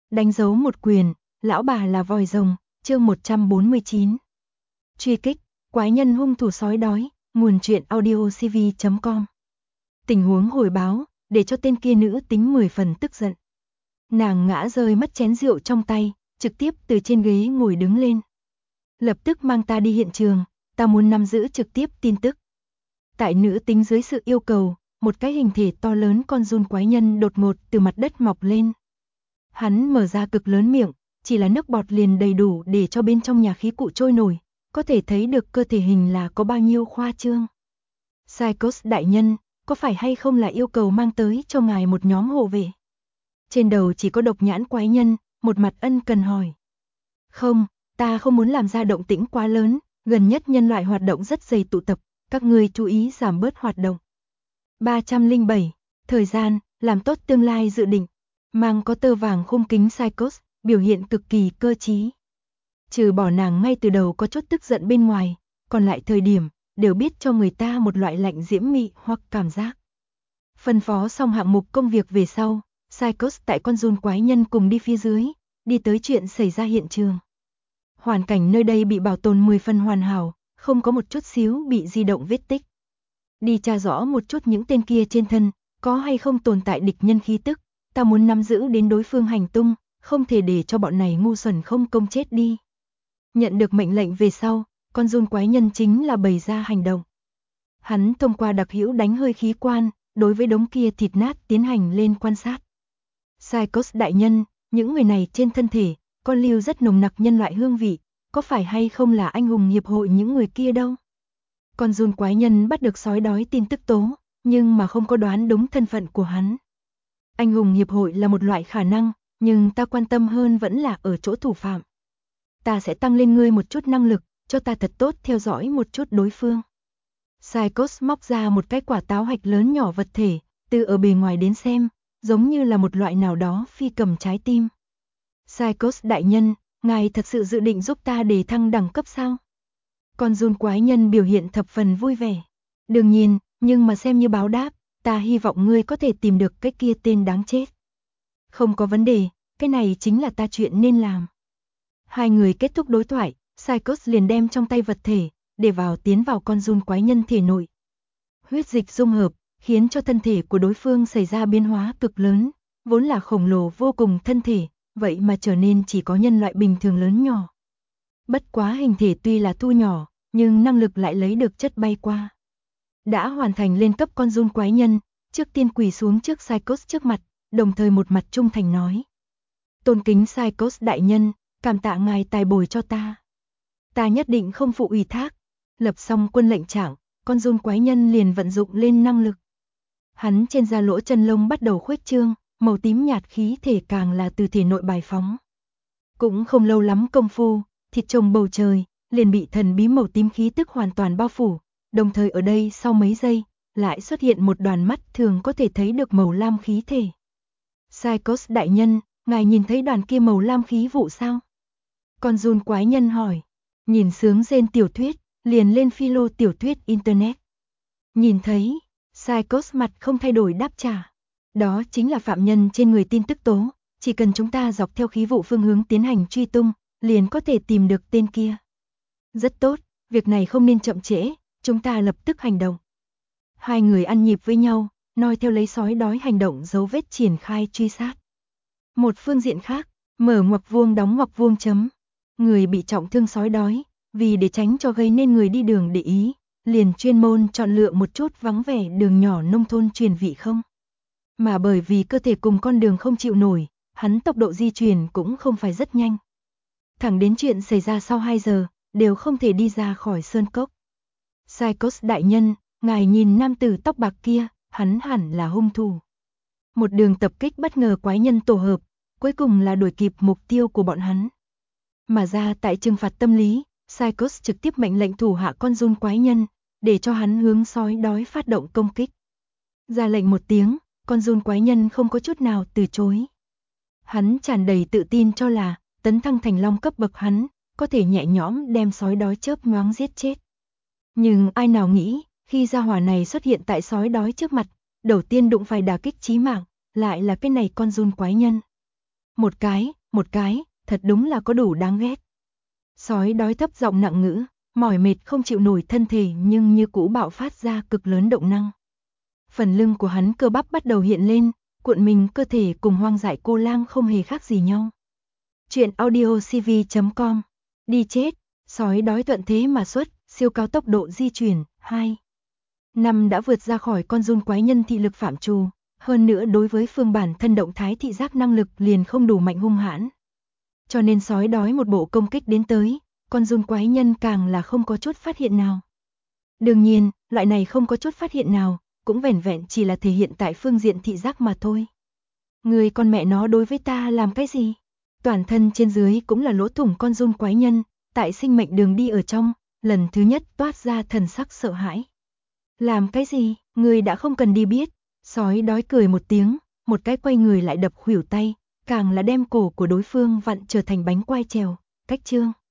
Đánh dấu một quyền, lão bà là vòi rồng, chương 149. Truy kích, quái nhân hung thủ sói đói, nguồn truyện audiocv.com. Tình huống hồi báo, để cho tên kia nữ tính 10 phần tức giận. Nàng ngã rơi mất chén rượu trong tay, trực tiếp từ trên ghế ngồi đứng lên. Lập tức mang ta đi hiện trường, ta muốn nắm giữ trực tiếp tin tức. Tại nữ tính dưới sự yêu cầu, một cái hình thể to lớn con giun quái nhân đột ngột từ mặt đất mọc lên. Hắn mở ra cực lớn miệng, chỉ là nước bọt liền đầy đủ để cho bên trong nhà khí cụ trôi nổi, có thể thấy được cơ thể hình là có bao nhiêu khoa trương. Psychos đại nhân, có phải hay không là yêu cầu mang tới cho ngài một nhóm hộ vệ? Trên đầu chỉ có độc nhãn quái nhân, một mặt ân cần hỏi. Không, ta không muốn làm ra động tĩnh quá lớn, gần nhất nhân loại hoạt động rất dày tụ tập, các ngươi chú ý giảm bớt hoạt động. 307, thời gian, làm tốt tương lai dự định. Mang có tơ vàng khung kính Psychos, biểu hiện cực kỳ cơ trí. Trừ bỏ nàng ngay từ đầu có chút tức giận bên ngoài, còn lại thời điểm, đều biết cho người ta một loại lạnh diễm mị hoặc cảm giác. Phân phó xong hạng mục công việc về sau, Psychos tại con giun quái nhân cùng đi phía dưới, đi tới chuyện xảy ra hiện trường. Hoàn cảnh nơi đây bị bảo tồn 10 phần hoàn hảo, không có một chút xíu bị di động vết tích. Đi tra rõ một chút những tên kia trên thân, có hay không tồn tại địch nhân khí tức, ta muốn nắm giữ đến đối phương hành tung, không thể để cho bọn này ngu xuẩn không công chết đi. Nhận được mệnh lệnh về sau, con giun quái nhân chính là bày ra hành động. Hắn thông qua đặc hữu đánh hơi khí quan, đối với đống kia thịt nát tiến hành lên quan sát. Psychos đại nhân, những người này trên thân thể, con lưu rất nồng nặc nhân loại hương vị, có phải hay không là anh hùng hiệp hội những người kia đâu? Con giun quái nhân bắt được sói đói tin tức tố, nhưng mà không có đoán đúng thân phận của hắn. Anh hùng hiệp hội là một loại khả năng, nhưng ta quan tâm hơn vẫn là ở chỗ thủ phạm. Ta sẽ tăng lên ngươi một chút năng lực, cho ta thật tốt theo dõi một chút đối phương. Psychos móc ra một cái quả táo hạch lớn nhỏ vật thể, từ ở bề ngoài đến xem, giống như là một loại nào đó phi cầm trái tim. Psychos đại nhân, ngài thật sự dự định giúp ta để thăng đẳng cấp sao? Con giun quái nhân biểu hiện thập phần vui vẻ. Đương nhiên, nhưng mà xem như báo đáp, ta hy vọng ngươi có thể tìm được cái kia tên đáng chết. Không có vấn đề, cái này chính là ta chuyện nên làm. Hai người kết thúc đối thoại, Psychos liền đem trong tay vật thể, để tiến vào con giun quái nhân thể nội. Huyết dịch dung hợp, khiến cho thân thể của đối phương xảy ra biến hóa cực lớn, vốn là khổng lồ vô cùng thân thể, vậy mà trở nên chỉ có nhân loại bình thường lớn nhỏ. Bất quá hình thể tuy là thu nhỏ, nhưng năng lực lại lấy được chất bay qua. Đã hoàn thành lên cấp con giun quái nhân, trước tiên quỳ xuống trước Psychos trước mặt, đồng thời một mặt trung thành nói. Tôn kính Psychos đại nhân, cảm tạ ngài tài bồi cho ta. Ta nhất định không phụ ủy thác. Lập xong quân lệnh trạng, con giun quái nhân liền vận dụng lên năng lực. Hắn trên da lỗ chân lông bắt đầu khuếch trương, màu tím nhạt khí thể càng là từ thể nội bài phóng. Cũng không lâu lắm công phu, thịt trồng bầu trời, liền bị thần bí màu tím khí tức hoàn toàn bao phủ, đồng thời ở đây sau mấy giây, lại xuất hiện một đoàn mắt thường có thể thấy được màu lam khí thể. Psychos đại nhân, ngài nhìn thấy đoàn kia màu lam khí vụ sao? Con giun quái nhân hỏi, nhìn sướng rên tiểu thuyết, liền lên philo tiểu thuyết internet. Nhìn thấy, Psychos mặt không thay đổi đáp trả. Đó chính là phạm nhân trên người tin tức tố, chỉ cần chúng ta dọc theo khí vụ phương hướng tiến hành truy tung, liền có thể tìm được tên kia. Rất tốt, việc này không nên chậm trễ, chúng ta lập tức hành động. Hai người ăn nhịp với nhau, noi theo lấy sói đói hành động dấu vết triển khai truy sát. Một phương diện khác, mở ngoặc vuông đóng ngoặc vuông chấm. Người bị trọng thương sói đói, vì để tránh cho gây nên người đi đường để ý, liền chuyên môn chọn lựa một chút vắng vẻ đường nhỏ nông thôn truyền vị không. Mà bởi vì cơ thể cùng con đường không chịu nổi, hắn tốc độ di chuyển cũng không phải rất nhanh. Thẳng đến chuyện xảy ra sau 2 giờ, đều không thể đi ra khỏi sơn cốc. Psychos đại nhân, ngài nhìn nam tử tóc bạc kia, hắn hẳn là hung thủ. Một đường tập kích bất ngờ quái nhân tổ hợp, cuối cùng là đuổi kịp mục tiêu của bọn hắn. Mà ra tại trừng phạt tâm lý, Psychos trực tiếp mệnh lệnh thủ hạ con giun quái nhân, để cho hắn hướng sói đói phát động công kích. Ra lệnh một tiếng, con giun quái nhân không có chút nào từ chối. Hắn tràn đầy tự tin cho là, tấn thăng thành long cấp bậc hắn, có thể nhẹ nhõm đem sói đói chớp nhoáng giết chết. Nhưng ai nào nghĩ, khi gia hỏa này xuất hiện tại sói đói trước mặt, đầu tiên đụng phải đả kích chí mạng, lại là cái này con giun quái nhân. Một cái, một cái, thật đúng là có đủ đáng ghét. Sói đói thấp giọng nặng ngữ, mỏi mệt không chịu nổi thân thể nhưng như cũ bạo phát ra cực lớn động năng. Phần lưng của hắn cơ bắp bắt đầu hiện lên, cuộn mình cơ thể cùng hoang dại cô lang không hề khác gì nhau. Chuyện audio cv.com. Đi chết, sói đói thuận thế mà xuất, siêu cao tốc độ di chuyển, 2. Năm đã vượt ra khỏi con giun quái nhân thị lực phạm trù, hơn nữa đối với phương bản thân động thái thị giác năng lực liền không đủ mạnh hung hãn. Cho nên sói đói một bộ công kích đến tới, con giun quái nhân càng là không có chút phát hiện nào. Đương nhiên, loại này không có chút phát hiện nào, cũng vẻn vẹn chỉ là thể hiện tại phương diện thị giác mà thôi. Người con mẹ nó đối với ta làm cái gì? Toàn thân trên dưới cũng là lỗ thủng con giun quái nhân, tại sinh mệnh đường đi ở trong, lần thứ nhất toát ra thần sắc sợ hãi. Làm cái gì, người đã không cần đi biết, sói đói cười một tiếng, một cái quay người lại đập khuỷu tay, càng là đem cổ của đối phương vặn trở thành bánh quai trèo, cách chương.